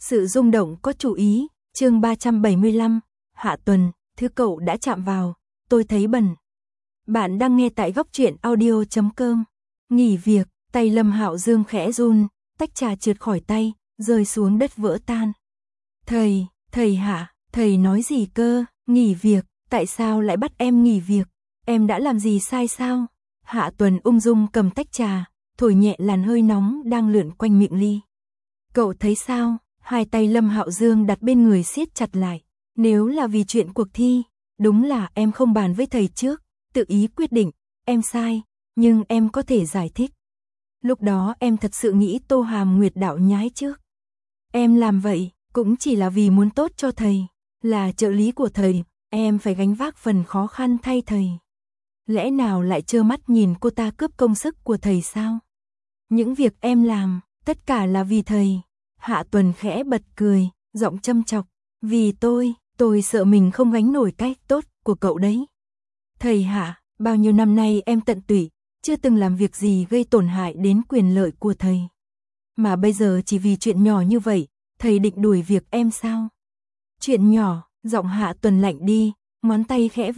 Sự rung động có chủ ý, chương 375, Hạ Tuần, thứ cậu đã chạm vào, tôi thấy bẩn. Bạn đang nghe tại góc truyện audio.com. Nghỉ việc, tay Lâm Hạo Dương khẽ run, tách trà trượt khỏi tay, rơi xuống đất vỡ tan. Thầy Hạ, thầy nói gì cơ, nghỉ việc, tại sao lại bắt em nghỉ việc, em đã làm gì sai sao? Hạ Tuần ung dung cầm tách trà, thổi nhẹ làn hơi nóng đang lượn quanh miệng ly. Cậu thấy sao? Hai tay Lâm Hạo Dương đặt bên người siết chặt lại. Nếu là vì chuyện cuộc thi, đúng là em không bàn với thầy trước, tự ý quyết định, em sai, nhưng em có thể giải thích. Lúc đó em thật sự nghĩ Tô Hàm Nguyệt đạo nhái trước. Em làm vậy, cũng chỉ là vì muốn tốt cho thầy, là trợ lý của thầy, em phải gánh vác phần khó khăn thay thầy. Lẽ nào lại trơ mắt nhìn cô ta cướp công sức của thầy sao? Những việc em làm, tất cả là vì thầy. Hạ Tuần khẽ bật cười, giọng châm chọc. Vì tôi sợ mình không gánh nổi cái tốt của cậu đấy. Thầy Hạ, bao nhiêu năm nay em tận tụy, chưa từng làm việc gì gây tổn hại đến quyền lợi của thầy. Mà bây giờ chỉ vì chuyện nhỏ như vậy, thầy định đuổi việc em sao? Chuyện nhỏ, giọng Hạ Tuần lạnh đi, ngón tay khẽ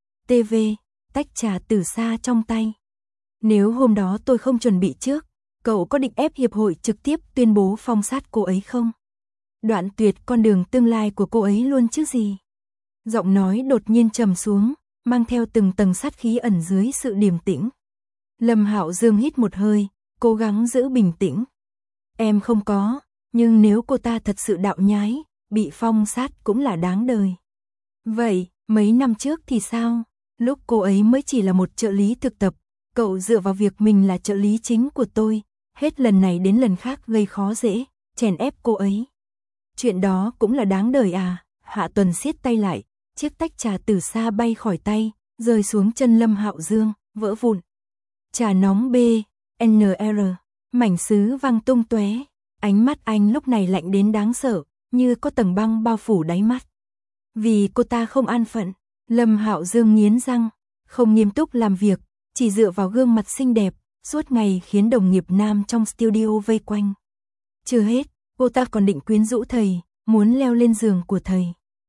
tách trà từ xa trong tay. Nếu hôm đó tôi không chuẩn bị trước, cậu có định ép hiệp hội trực tiếp tuyên bố phong sát cô ấy không? Đoạn tuyệt con đường tương lai của cô ấy luôn chứ gì? Giọng nói đột nhiên trầm xuống, mang theo từng tầng sát khí ẩn dưới sự điềm tĩnh. Lâm Hạo Dương hít một hơi, cố gắng giữ bình tĩnh. Em không có, nhưng nếu cô ta thật sự đạo nhái, bị phong sát cũng là đáng đời. Vậy, mấy năm trước thì sao? Lúc cô ấy mới chỉ là một trợ lý thực tập, cậu dựa vào việc mình là trợ lý chính của tôi, hết lần này đến lần khác gây khó dễ, chèn ép cô ấy. Chuyện đó cũng là đáng đời à? Hạ Tuần siết tay lại, chiếc tách trà từ xa bay khỏi tay, rơi xuống chân Lâm Hạo Dương, vỡ vụn. Trà nóng BNR, mảnh sứ văng tung tóe, ánh mắt anh lúc này lạnh đến đáng sợ, như có tầng băng bao phủ đáy mắt. Vì cô ta không an phận, Lâm Hạo Dương nghiến răng, không nghiêm túc làm việc, chỉ dựa vào gương mặt xinh đẹp, suốt ngày khiến đồng nghiệp nam trong studio vây quanh. Chưa hết, cô ta còn định quyến rũ thầy, muốn leo lên giường của thầy.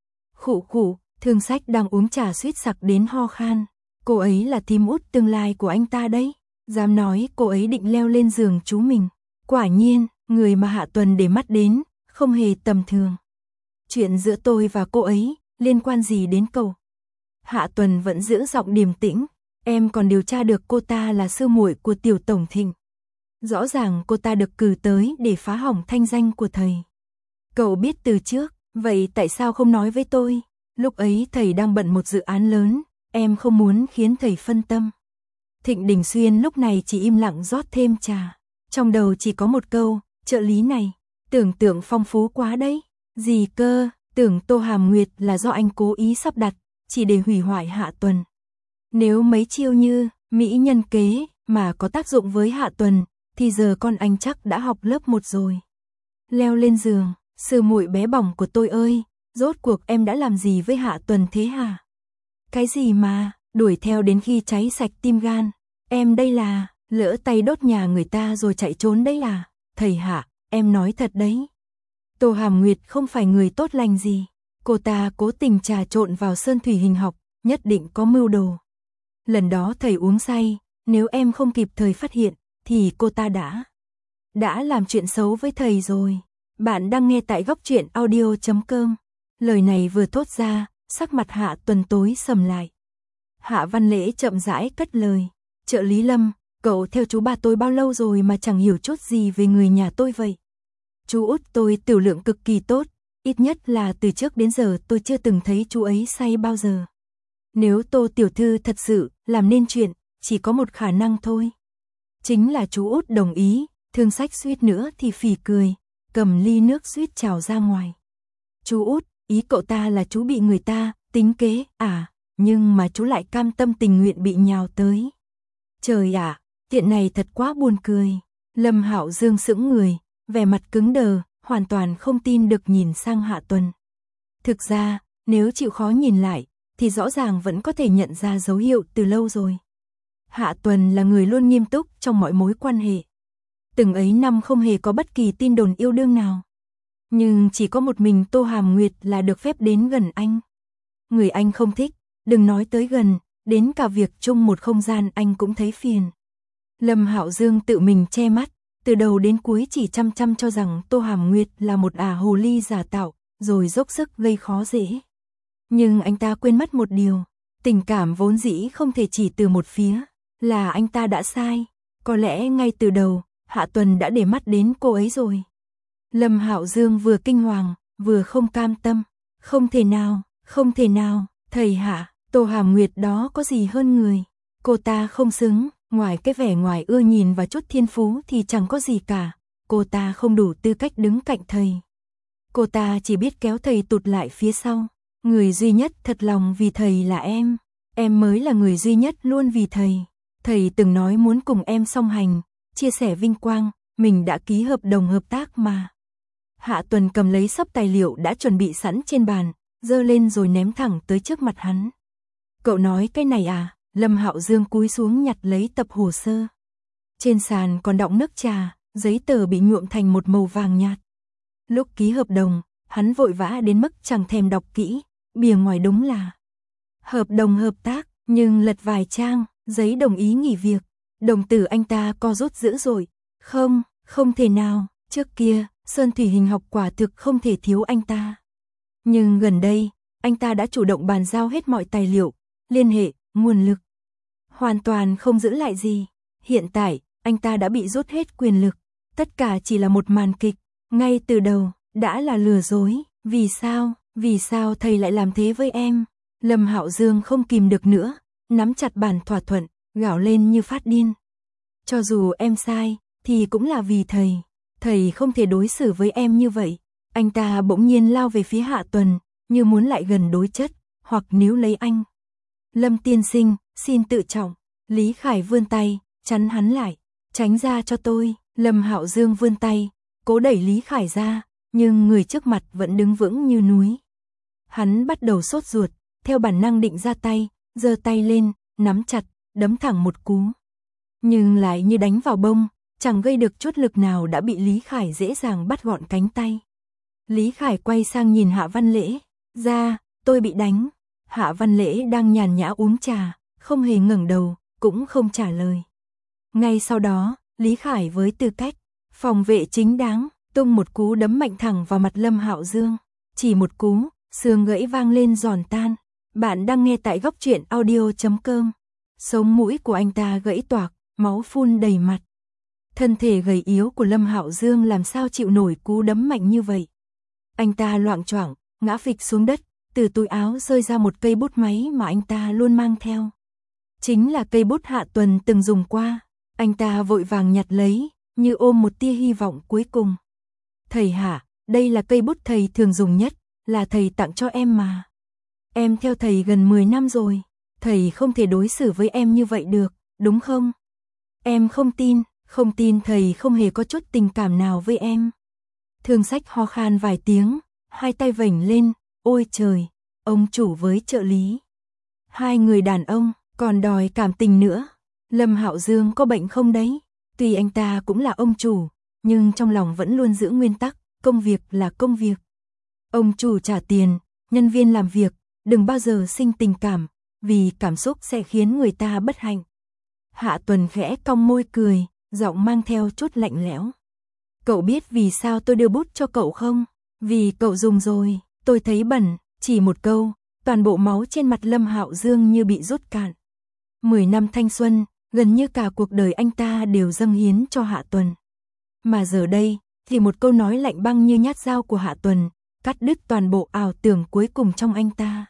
Khụ, Thương Sách đang uống trà suýt sặc đến ho khan. Cô ấy là thím út tương lai của anh ta đấy, dám nói cô ấy định leo lên giường chú mình. Quả nhiên, người mà Hạ Tuần để mắt đến, không hề tầm thường. Chuyện giữa tôi và cô ấy, liên quan gì đến cậu? Hạ Tuần vẫn giữ giọng điềm tĩnh, em còn điều tra được cô ta là sư muội của Tiểu Tổng Thịnh. Rõ ràng cô ta được cử tới để phá hỏng thanh danh của thầy. Cậu biết từ trước, vậy tại sao không nói với tôi? Lúc ấy thầy đang bận một dự án lớn, em không muốn khiến thầy phân tâm. Thịnh Đình Xuyên lúc này chỉ im lặng rót thêm trà. Trong đầu chỉ có một câu, trợ lý này, tưởng tượng phong phú quá đấy. Gì cơ, tưởng Tô Hàm Nguyệt là do anh cố ý sắp đặt, chỉ để hủy hoại Hạ Tuần. Nếu mấy chiêu như mỹ nhân kế mà có tác dụng với Hạ Tuần, thì giờ con anh chắc đã học lớp 1 rồi. Leo lên giường, sư muội bé bỏng của tôi ơi, rốt cuộc em đã làm gì với Hạ Tuần thế hả? Cái gì mà, đuổi theo đến khi cháy sạch tim gan, em đây là, lỡ tay đốt nhà người ta rồi chạy trốn đấy à? Thầy Hạ, em nói thật đấy. Tô Hàm Nguyệt không phải người tốt lành gì, cô ta cố tình trà trộn vào sơn thủy hình học, nhất định có mưu đồ. Lần đó thầy uống say, nếu em không kịp thời phát hiện, thì cô ta đã làm chuyện xấu với thầy rồi. Bạn đang nghe tại góc truyện audio.com. Lời này vừa thốt ra, sắc mặt Hạ Tuần tối sầm lại. Hạ Văn Lễ chậm rãi cất lời. Trợ lý Lâm, cậu theo chú ba tôi bao lâu rồi mà chẳng hiểu chút gì về người nhà tôi vậy? Chú út tôi tiểu lượng cực kỳ tốt, ít nhất là từ trước đến giờ tôi chưa từng thấy chú ấy say bao giờ. Nếu Tô tiểu thư thật sự làm nên chuyện, chỉ có một khả năng thôi. Chính là chú út đồng ý. Thương Sách suýt nữa thì phì cười, cầm ly nước suýt trào ra ngoài. Chú út, ý cậu ta là chú bị người ta tính kế à, nhưng mà chú lại cam tâm tình nguyện bị nhào tới. Trời ạ, chuyện này thật quá buồn cười. Lâm Hạo Dương sững người, vẻ mặt cứng đờ, hoàn toàn không tin được nhìn sang Hạ Tuần. Thực ra, nếu chịu khó nhìn lại, thì rõ ràng vẫn có thể nhận ra dấu hiệu từ lâu rồi. Hạ Tuần là người luôn nghiêm túc trong mọi mối quan hệ. Từng ấy năm không hề có bất kỳ tin đồn yêu đương nào. Nhưng chỉ có một mình Tô Hàm Nguyệt là được phép đến gần anh. Người anh không thích, đừng nói tới gần, đến cả việc chung một không gian anh cũng thấy phiền. Lâm Hạo Dương tự mình che mắt, từ đầu đến cuối chỉ chăm chăm cho rằng Tô Hàm Nguyệt là một hồ ly giả tạo, rồi dốc sức gây khó dễ. Nhưng anh ta quên mất một điều, tình cảm vốn dĩ không thể chỉ từ một phía, là anh ta đã sai. Có lẽ ngay từ đầu, Hạ Tuần đã để mắt đến cô ấy rồi. Lâm Hạo Dương vừa kinh hoàng, vừa không cam tâm. Không thể nào, thầy Hạ, Tô Hàm Nguyệt đó có gì hơn người. Cô ta không xứng, ngoài cái vẻ ngoài ưa nhìn và chút thiên phú thì chẳng có gì cả. Cô ta không đủ tư cách đứng cạnh thầy. Cô ta chỉ biết kéo thầy tụt lại phía sau. Người duy nhất thật lòng vì thầy là em mới là người duy nhất luôn vì thầy. Thầy từng nói muốn cùng em song hành, chia sẻ vinh quang, mình đã ký hợp đồng hợp tác mà. Hạ Tuần cầm lấy xấp tài liệu đã chuẩn bị sẵn trên bàn, giơ lên rồi ném thẳng tới trước mặt hắn. Cậu nói cái này à? Lâm Hạo Dương cúi xuống nhặt lấy tập hồ sơ. Trên sàn còn đọng nước trà, giấy tờ bị nhuộm thành một màu vàng nhạt. Lúc ký hợp đồng, hắn vội vã đến mức chẳng thèm đọc kỹ, bìa ngoài đúng là hợp đồng hợp tác, nhưng lật vài trang, giấy đồng ý nghỉ việc. Đồng tử anh ta co rút dữ dội. Không thể nào, trước kia, Sơn Thủy Hình học quả thực không thể thiếu anh ta. Nhưng gần đây, anh ta đã chủ động bàn giao hết mọi tài liệu, liên hệ, nguồn lực. Hoàn toàn không giữ lại gì. Hiện tại, anh ta đã bị rút hết quyền lực. Tất cả chỉ là một màn kịch, ngay từ đầu, đã là lừa dối. Vì sao thầy lại làm thế với em? Lâm Hạo Dương không kìm được nữa, nắm chặt bản thỏa thuận, gào lên như phát điên. Cho dù em sai, thì cũng là vì thầy không thể đối xử với em như vậy. Anh ta bỗng nhiên lao về phía Hạ Tuần, như muốn lại gần đối chất, hoặc níu lấy anh. Lâm tiên sinh, xin tự trọng. Lý Khải vươn tay, chắn hắn lại. Tránh ra cho tôi. Lâm Hạo Dương vươn tay, cố đẩy Lý Khải ra, nhưng người trước mặt vẫn đứng vững như núi. Hắn bắt đầu sốt ruột, theo bản năng định ra tay, giơ tay lên, nắm chặt, đấm thẳng một cú. Nhưng lại như đánh vào bông, chẳng gây được chút lực nào đã bị Lý Khải dễ dàng bắt gọn cánh tay. Lý Khải quay sang nhìn Hạ Văn Lễ. Ra, tôi bị đánh. Hạ Văn Lễ đang nhàn nhã uống trà, không hề ngẩng đầu, cũng không trả lời. Ngay sau đó, Lý Khải với tư cách phòng vệ chính đáng, tung một cú đấm mạnh thẳng vào mặt Lâm Hạo Dương. Chỉ một cú, xương gãy vang lên giòn tan. Bạn đang nghe tại góc truyện audio.com. Sống mũi của anh ta gãy toạc, máu phun đầy mặt. Thân thể gầy yếu của Lâm Hạo Dương làm sao chịu nổi cú đấm mạnh như vậy. Anh ta loạng choạng, ngã phịch xuống đất, từ túi áo rơi ra một cây bút máy mà anh ta luôn mang theo. Chính là cây bút Hạ Tuần từng dùng qua. Anh ta vội vàng nhặt lấy, như ôm một tia hy vọng cuối cùng. Thầy Hạ, đây là cây bút thầy thường dùng nhất, là thầy tặng cho em mà. Em theo thầy gần 10 năm rồi, thầy không thể đối xử với em như vậy được, đúng không? Em không tin thầy không hề có chút tình cảm nào với em. Thương Sách ho khan vài tiếng, hai tay vểnh lên, ôi trời, ông chủ với trợ lý. Hai người đàn ông, còn đòi cảm tình nữa. Lâm Hạo Dương có bệnh không đấy? Tuy anh ta cũng là ông chủ, nhưng trong lòng vẫn luôn giữ nguyên tắc, công việc là công việc. Ông chủ trả tiền, nhân viên làm việc, đừng bao giờ sinh tình cảm, vì cảm xúc sẽ khiến người ta bất hạnh. Hạ Tuần khẽ cong môi cười, giọng mang theo chút lạnh lẽo. Cậu biết vì sao tôi đưa bút cho cậu không? Vì cậu dùng rồi, tôi thấy bẩn, chỉ một câu, toàn bộ máu trên mặt Lâm Hạo Dương như bị rút cạn. 10 năm thanh xuân, gần như cả cuộc đời anh ta đều dâng hiến cho Hạ Tuần. Mà giờ đây, thì một câu nói lạnh băng như nhát dao của Hạ Tuần, cắt đứt toàn bộ ảo tưởng cuối cùng trong anh ta.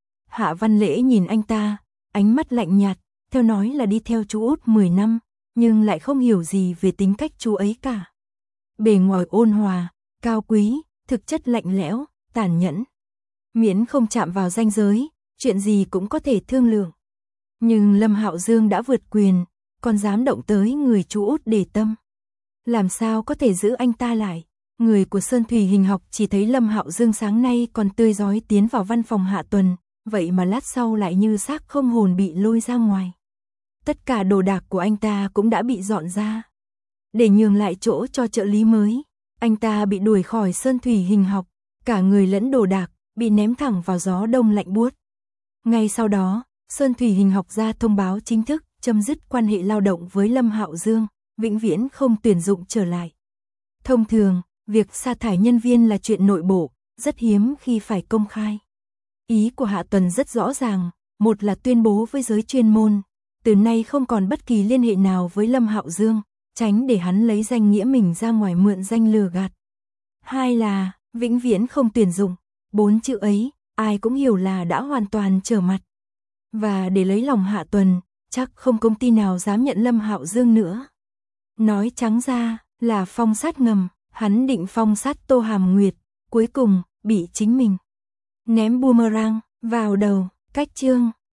Hạ Văn Lễ nhìn anh ta, ánh mắt lạnh nhạt, theo nói là đi theo chú út 10 năm, nhưng lại không hiểu gì về tính cách chú ấy cả. Bề ngoài ôn hòa, cao quý, thực chất lạnh lẽo, tàn nhẫn. Miễn không chạm vào ranh giới, chuyện gì cũng có thể thương lượng. Nhưng Lâm Hạo Dương đã vượt quyền, còn dám động tới người chú út để tâm. Làm sao có thể giữ anh ta lại? Người của Sơn Thủy Hình học chỉ thấy Lâm Hạo Dương sáng nay còn tươi rói tiến vào văn phòng Hạ Tuần, vậy mà lát sau lại như xác không hồn bị lôi ra ngoài. Tất cả đồ đạc của anh ta cũng đã bị dọn ra, để nhường lại chỗ cho trợ lý mới. Anh ta bị đuổi khỏi Sơn Thủy Hình học, cả người lẫn đồ đạc, bị ném thẳng vào gió đông lạnh buốt. Ngay sau đó, Sơn Thủy Hình học ra thông báo chính thức, chấm dứt quan hệ lao động với Lâm Hạo Dương, vĩnh viễn không tuyển dụng trở lại. Thông thường, việc sa thải nhân viên là chuyện nội bộ, rất hiếm khi phải công khai. Ý của Hạ Tuần rất rõ ràng, một là tuyên bố với giới chuyên môn, từ nay không còn bất kỳ liên hệ nào với Lâm Hạo Dương, tránh để hắn lấy danh nghĩa mình ra ngoài mượn danh lừa gạt. Hai là, vĩnh viễn không tuyển dụng, 4 chữ ấy, ai cũng hiểu là đã hoàn toàn trở mặt. Và để lấy lòng Hạ Tuần, chắc không công ty nào dám nhận Lâm Hạo Dương nữa. Nói trắng ra, là phong sát ngầm, hắn định phong sát Tô Hàm Nguyệt, cuối cùng, bị chính mình ném boomerang vào đầu. Cách chương